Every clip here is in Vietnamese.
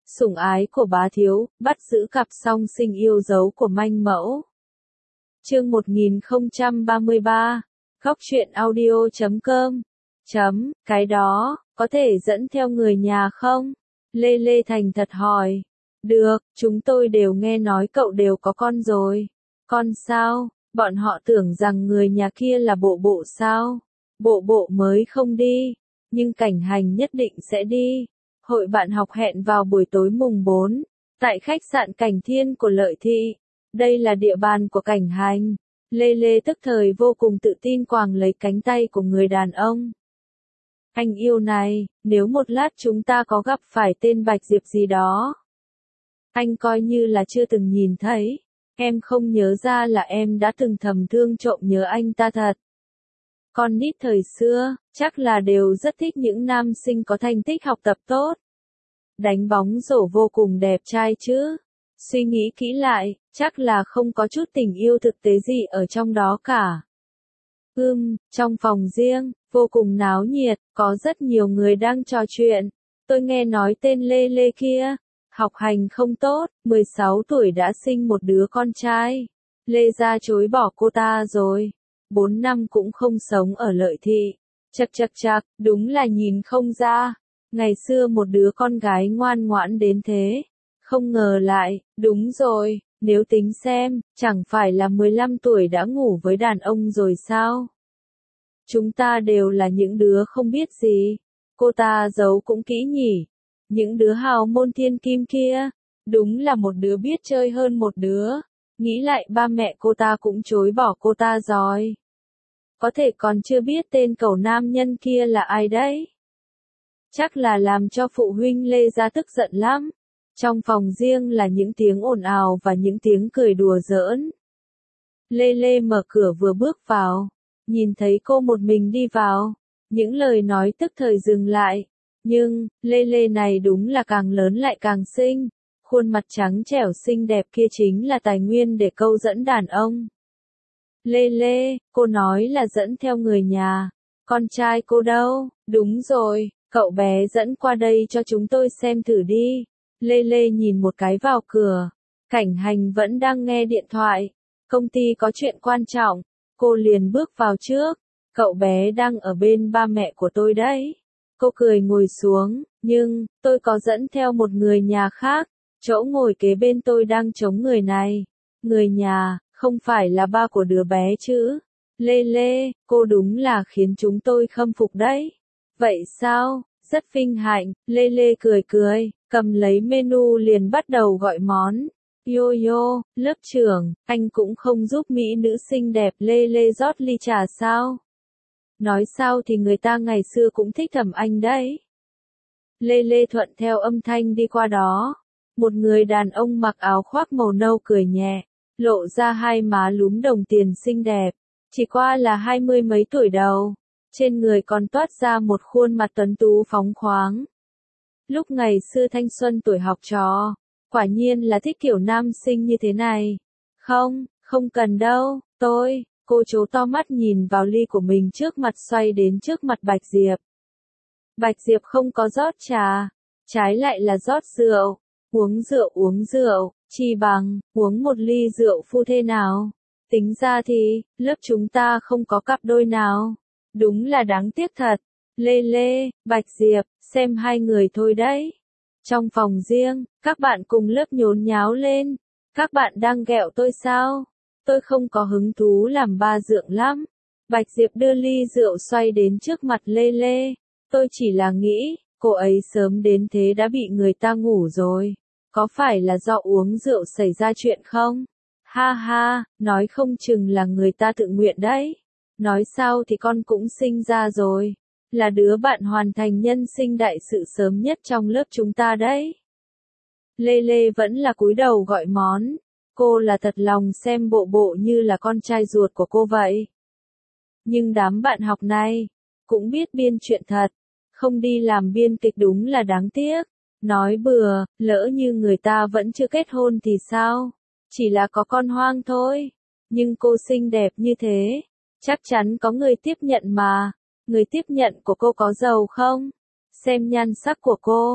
Sủng ái của bá thiếu, bắt giữ cặp song sinh yêu dấu của manh mẫu. Chương 1033, Góc truyện audio.com. Cái đó, có thể dẫn theo người nhà không? Lê Lê thành thật hỏi. Được, chúng tôi đều nghe nói cậu đều có con rồi. Con sao? Bọn họ tưởng rằng người nhà kia là bộ bộ sao? Bộ bộ mới không đi, nhưng cảnh hành nhất định sẽ đi. Hội bạn học hẹn vào buổi tối mùng 4, tại khách sạn Cảnh Thiên của Lợi Thị. Đây là địa bàn của cảnh hành. Lê Lê tức thời vô cùng tự tin quàng lấy cánh tay của người đàn ông. Anh yêu này, nếu một lát chúng ta có gặp phải tên Bạch Diệp gì đó, anh coi như là chưa từng nhìn thấy. Em không nhớ ra là em đã từng thầm thương trộm nhớ anh ta thật. Con nít thời xưa, chắc là đều rất thích những nam sinh có thành tích học tập tốt. Đánh bóng rổ vô cùng đẹp trai chứ. Suy nghĩ kỹ lại, chắc là không có chút tình yêu thực tế gì ở trong đó cả. Trong phòng riêng, vô cùng náo nhiệt, có rất nhiều người đang trò chuyện. Tôi nghe nói tên Lê Lê kia, học hành không tốt, 16 tuổi đã sinh một đứa con trai. Lê gia chối bỏ cô ta rồi. 4 năm cũng không sống ở Lợi Thị. Chậc, đúng là nhìn không ra. Ngày xưa một đứa con gái ngoan ngoãn đến thế. Không ngờ lại, đúng rồi, nếu tính xem, chẳng phải là 15 tuổi đã ngủ với đàn ông rồi sao? Chúng ta đều là những đứa không biết gì. Cô ta giấu cũng kỹ nhỉ. Những đứa hào môn thiên kim kia, đúng là một đứa biết chơi hơn một đứa. Nghĩ lại ba mẹ cô ta cũng chối bỏ cô ta rồi. Có thể còn chưa biết tên cẩu nam nhân kia là ai đấy. Chắc là làm cho phụ huynh Lê gia tức giận lắm. Trong phòng riêng là những tiếng ồn ào và những tiếng cười đùa giỡn. Lê Lê mở cửa vừa bước vào, nhìn thấy cô một mình đi vào, những lời nói tức thời dừng lại. Nhưng, Lê Lê này đúng là càng lớn lại càng xinh. Khuôn mặt trắng trẻo xinh đẹp kia chính là tài nguyên để câu dẫn đàn ông. Lê Lê, cô nói là dẫn theo người nhà. Con trai cô đâu? Đúng rồi, cậu bé dẫn qua đây cho chúng tôi xem thử đi. Lê Lê nhìn một cái vào cửa. Cảnh hành vẫn đang nghe điện thoại. Công ty có chuyện quan trọng. Cô liền bước vào trước. Cậu bé đang ở bên ba mẹ của tôi đấy. Cô cười ngồi xuống, nhưng, tôi có dẫn theo một người nhà khác. Chỗ ngồi kế bên tôi đang trống người này. Người nhà, không phải là ba của đứa bé chứ. Lê Lê, cô đúng là khiến chúng tôi khâm phục đấy. Vậy sao? Rất vinh hạnh. Lê Lê cười, cầm lấy menu liền bắt đầu gọi món. Yo, lớp trưởng, anh cũng không giúp mỹ nữ xinh đẹp Lê Lê rót ly trà sao? Nói sao thì người ta ngày xưa cũng thích thầm anh đấy. Lê Lê thuận theo âm thanh đi qua đó. Một người đàn ông mặc áo khoác màu nâu cười nhẹ, lộ ra hai má lúm đồng tiền xinh đẹp. Chỉ qua là 20 mấy tuổi đầu. Trên người còn toát ra một khuôn mặt tuấn tú phóng khoáng. Lúc ngày xưa thanh xuân tuổi học trò, quả nhiên là thích kiểu nam sinh như thế này. Không cần đâu, cô trố to mắt nhìn vào ly của mình trước mặt xoay đến trước mặt Bạch Diệp. Bạch Diệp không có rót trà, trái lại là rót rượu. Uống rượu, chi bằng, uống một ly rượu phu thê nào. Tính ra thì, lớp chúng ta không có cặp đôi nào. Đúng là đáng tiếc thật. Lê Lê, Bạch Diệp, xem hai người thôi đấy. Trong phòng riêng, các bạn cùng lớp nhốn nháo lên. Các bạn đang ghẹo tôi sao? Tôi không có hứng thú làm ba dượng lắm. Bạch Diệp đưa ly rượu xoay đến trước mặt Lê Lê. Tôi chỉ là nghĩ, cô ấy sớm đến thế đã bị người ta ngủ rồi. Có phải là do uống rượu xảy ra chuyện không? Ha, nói không chừng là người ta tự nguyện đấy. Nói sao thì con cũng sinh ra rồi. Là đứa bạn hoàn thành nhân sinh đại sự sớm nhất trong lớp chúng ta đấy. Lê Lê vẫn là cúi đầu gọi món. Cô là thật lòng xem bộ bộ như là con trai ruột của cô vậy. Nhưng đám bạn học này, cũng biết biên chuyện thật. Không đi làm biên kịch đúng là đáng tiếc. Nói bừa, lỡ như người ta vẫn chưa kết hôn thì sao? Chỉ là có con hoang thôi. Nhưng cô xinh đẹp như thế, chắc chắn có người tiếp nhận mà. Người tiếp nhận của cô có giàu không? Xem nhan sắc của cô.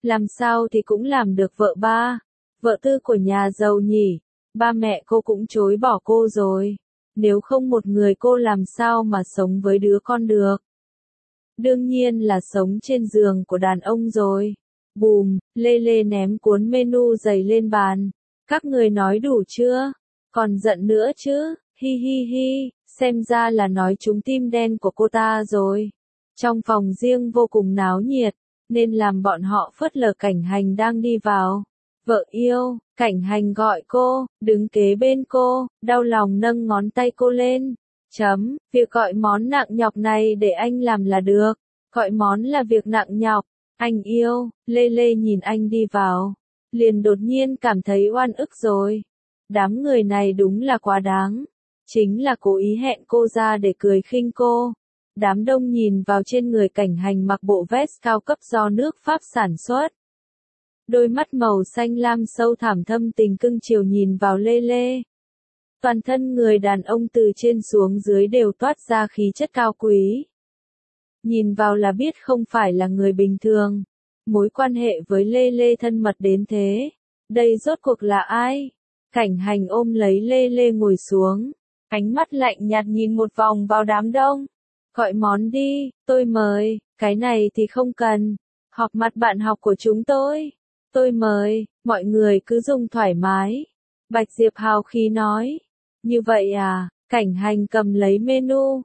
làm sao thì cũng làm được vợ ba, vợ tư của nhà giàu nhỉ. Ba mẹ cô cũng chối bỏ cô rồi. Nếu không một người cô làm sao mà sống với đứa con được. Đương nhiên là sống trên giường của đàn ông rồi. Bùm, Lê Lê ném cuốn menu dày lên bàn. Các người nói đủ chưa? Còn giận nữa chứ? Hi hi hi, xem ra là nói trúng tim đen của cô ta rồi. Trong phòng riêng vô cùng náo nhiệt, nên làm bọn họ phớt lờ Cảnh Hành đang đi vào. Vợ yêu, Cảnh Hành gọi cô, đứng kế bên cô, đau lòng nâng ngón tay cô lên. Việc gọi món nặng nhọc này để anh làm là được. Gọi món là việc nặng nhọc. Anh yêu, Lê Lê nhìn anh đi vào. Liền đột nhiên cảm thấy oan ức rồi. Đám người này đúng là quá đáng. Chính là cố ý hẹn cô ra để cười khinh cô. Đám đông nhìn vào trên người Cảnh Hành mặc bộ vest cao cấp do nước Pháp sản xuất. Đôi mắt màu xanh lam sâu thẳm thâm tình cưng chiều nhìn vào Lê Lê. Toàn thân người đàn ông từ trên xuống dưới đều toát ra khí chất cao quý. Nhìn vào là biết không phải là người bình thường. Mối quan hệ với Lê Lê thân mật đến thế. Đây rốt cuộc là ai? Cảnh Hành ôm lấy Lê Lê ngồi xuống. Ánh mắt lạnh nhạt nhìn một vòng vào đám đông. Gọi món đi, tôi mời, cái này thì không cần. Họp mặt bạn học của chúng tôi. Tôi mời, mọi người cứ dùng thoải mái. Bạch Diệp hào khí nói. Như vậy à, Cảnh Hành cầm lấy menu.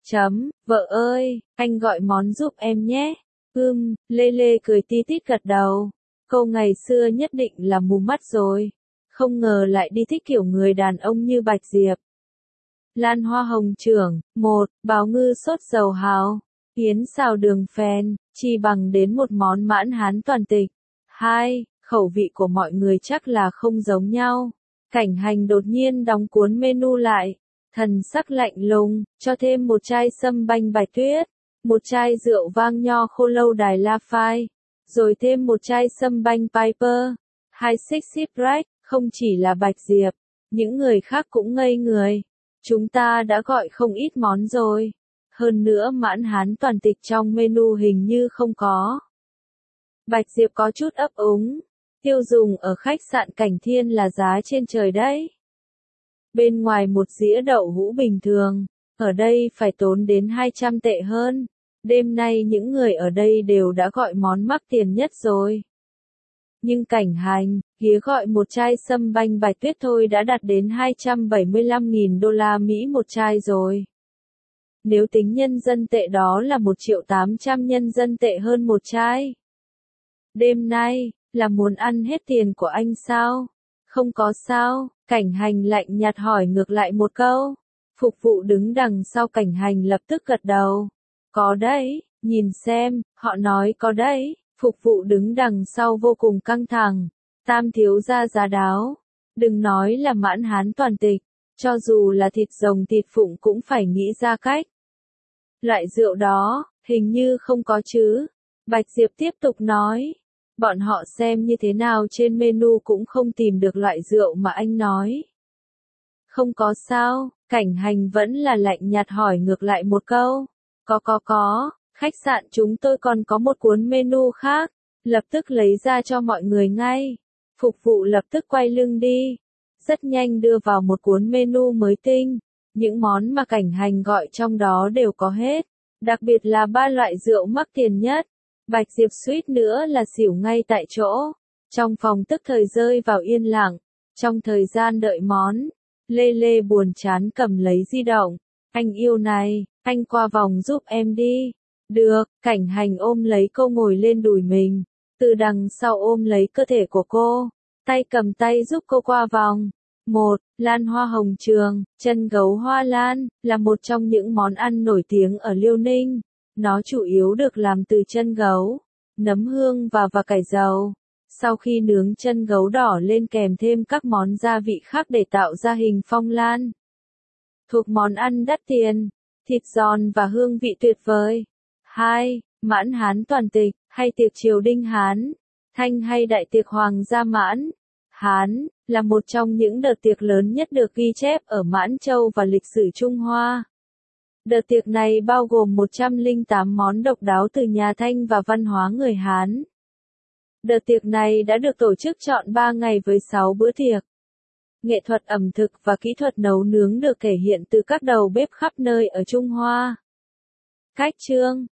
Vợ ơi, anh gọi món giúp em nhé. Lê Lê cười tí tít gật đầu. Cô ngày xưa nhất định là mù mắt rồi. Không ngờ lại đi thích kiểu người đàn ông như Bạch Diệp. Lan hoa hồng trưởng, 1, bào ngư sốt dầu hào, yến xào đường phèn, chi bằng đến một món mãn hán toàn tịch. 2, khẩu vị của mọi người chắc là không giống nhau. Cảnh Hành đột nhiên đóng cuốn menu lại, thần sắc lạnh lùng, cho thêm một chai sâm banh Bạch Tuyết, một chai rượu vang nho khô lâu đài La Phai, rồi thêm một chai sâm banh Piper, 2 sexy bright, không chỉ là Bạch Diệp, những người khác cũng ngây người. Chúng ta đã gọi không ít món rồi. Hơn nữa mãn hán toàn tịch trong menu hình như không có. Bạch Diệp có chút ấp úng. Tiêu dùng ở khách sạn Cảnh Thiên là giá trên trời đấy. Bên ngoài một dĩa đậu hũ bình thường, ở đây phải tốn đến 200 tệ hơn. Đêm nay những người ở đây đều đã gọi món mắc tiền nhất rồi. Nhưng Cảnh Hành, ghía gọi một chai sâm banh Bạch Tuyết thôi đã đạt đến 275.000 đô la Mỹ một chai rồi. Nếu tính nhân dân tệ đó là 1.800.000 nhân dân tệ hơn một chai. Đêm nay, là muốn ăn hết tiền của anh sao? Không có sao, Cảnh Hành lạnh nhạt hỏi ngược lại một câu. Phục vụ đứng đằng sau Cảnh Hành lập tức gật đầu. Có đấy, nhìn xem, họ nói có đấy. Phục vụ đứng đằng sau vô cùng căng thẳng. Tam thiếu gia giá đáo. Đừng nói là mãn hán toàn tịch. Cho dù là thịt rồng thịt phụng cũng phải nghĩ ra cách. Loại rượu đó, hình như không có chứ. Bạch Diệp tiếp tục nói. Bọn họ xem như thế nào trên menu cũng không tìm được loại rượu mà anh nói. Không có sao, Cảnh Hành vẫn là lạnh nhạt hỏi ngược lại một câu. Có. Khách sạn chúng tôi còn có một cuốn menu khác, lập tức lấy ra cho mọi người ngay. Phục vụ lập tức quay lưng đi. Rất nhanh đưa vào một cuốn menu mới tinh. Những món mà Cảnh Hành gọi trong đó đều có hết. Đặc biệt là 3 loại rượu mắc tiền nhất. Bạch Diệp suýt nữa là xỉu ngay tại chỗ. Trong phòng tức thời rơi vào yên lặng. Trong thời gian đợi món, Lê Lê buồn chán cầm lấy di động. Anh yêu này, anh qua vòng giúp em đi. Được, Cảnh Hành ôm lấy cô ngồi lên đùi mình, từ đằng sau ôm lấy cơ thể của cô, tay cầm tay giúp cô qua vòng. 1. Lan hoa hồng trường, chân gấu hoa lan, là một trong những món ăn nổi tiếng ở Liêu Ninh. Nó chủ yếu được làm từ chân gấu, nấm hương và cải dầu. Sau khi nướng chân gấu đỏ lên kèm thêm các món gia vị khác để tạo ra hình phong lan. Thuộc món ăn đắt tiền, thịt giòn và hương vị tuyệt vời. 2. Mãn hán toàn tịch, hay tiệc triều đình Hán, thanh hay đại tiệc hoàng gia mãn. Hán, là một trong những đợt tiệc lớn nhất được ghi chép ở Mãn Châu và lịch sử Trung Hoa. Đợt tiệc này bao gồm 108 món độc đáo từ nhà Thanh và văn hóa người Hán. Đợt tiệc này đã được tổ chức trọn 3 ngày với 6 bữa tiệc. Nghệ thuật ẩm thực và kỹ thuật nấu nướng được thể hiện từ các đầu bếp khắp nơi ở Trung Hoa. Khách trương